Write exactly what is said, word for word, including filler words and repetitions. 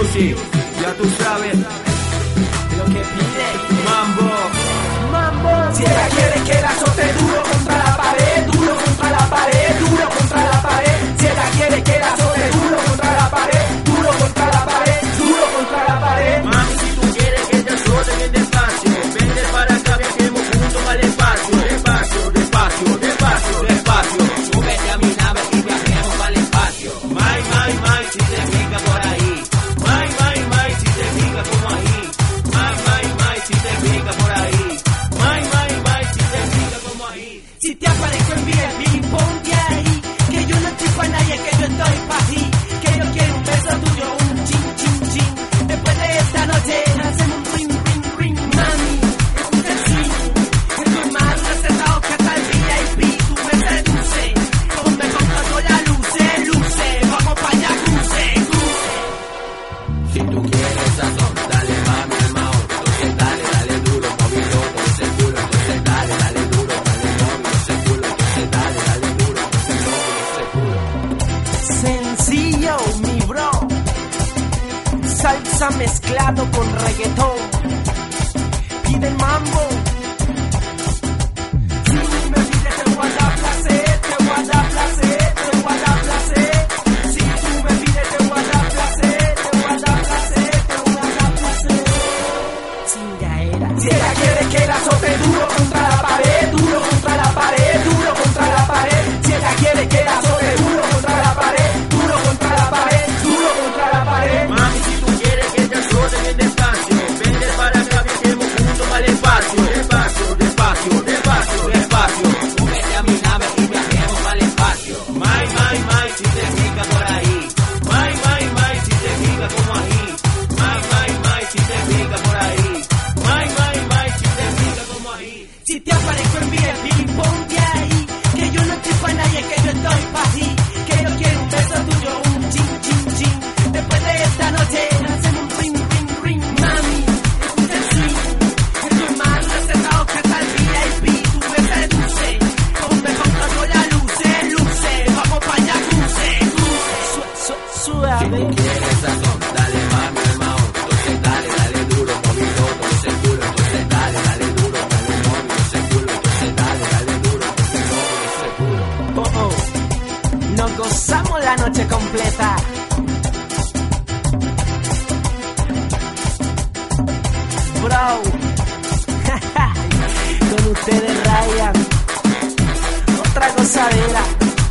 Music, ya tú sabes lo que pide Mambo. Mambo. Si ella quiere que la azote duro contra la pared, duro contra la pared, duro contra la pared. Si ella quiere que la azote duro contra la pared, duro contra la pared, duro contra la pared. Mami, si tú quieres que te azote bien despacio, vente para acá, viajemos juntos al espacio. Despacio, despacio, despacio, despacio. Súbete a mi nave y viajemos al espacio. Mai, mai, mai, si te pica por ahí. Mai, mai, mai, si te pica como ahí. Mai, mai, mai, si te pica por ahí. Mai, mai, mai, si te pica como ahí. Si te aparezco en V I P, ponte ahí, que yo no estoy pa' nadie, que yo estoy pa' ti, que yo quiero un beso tuyo, un chin, chin, chin. Después de esta noche hacemos un ring, ring, ring. Mami, escucha el swing, estoy más recetado que hasta el V I P. Tú me seduces, ponme con todo la luces, luces, vamos pa' allá, cruce, cruce. Si tú quieres sazón, dale mami al mao. Entonces dale, dale duro, movido, ese culo. Entonces dale, dale duro, dale móvil, ese culo. Entonces dale, dale duro, ese móvil, ese culo. Sencillo, mi bro. Salsa mezclado con reggaetón. Pide el mambo. Si me pides te voy a dar placer, te voy a dar placer, te voy a dar placer. Si tú me pides te voy a dar placer, te voy a dar placer, te voy a dar placer. Chingaera. Si ella quiere que la azote duro contra la pared, duro contra la pared, duro contra la pared. Si ella quiere que la azote duro contra la pared, duro contra la pared, duro contra la pared. Mami, si tú quieres que te azote bien despacio, vente para acá, viajemos juntos al espacio. Despacio, despacio, despacio, despacio. Súbete a mi nave y viajemos al espacio. Mai, mai, mai, si te pica por ahí. Mai, mai, mai, si te pica como ahí. Mai, mai, mai, si te pica por ahí. Mai, mai, mai, si te pica como ahí. Si te aparezco en V I P, ponte ahí, que yo no estoy pa' nadie, que yo estoy pa' ti, que yo quiero un beso tuyo, un chin, chin, chin. Después de esta noche hacemos un ring, ring, ring. Mami, escucha el swing, estoy más recetado que hasta el V I P. Tú me seduces, ponme con todo la luces, luces, vamos pa' allá, cruce, cruce. Su, su, Si suave. tú quieres sazón, dale mami al mao. Entonces dale, dale duro, movido, ese culo. Entonces dale, dale duro, dale móvil, ese culo. Entonces dale, dale duro, ese móvil, ese culo. Oh, oh. Nos gozamos la noche completa. Bro. Con ustedes Ryan. Otra gozadera.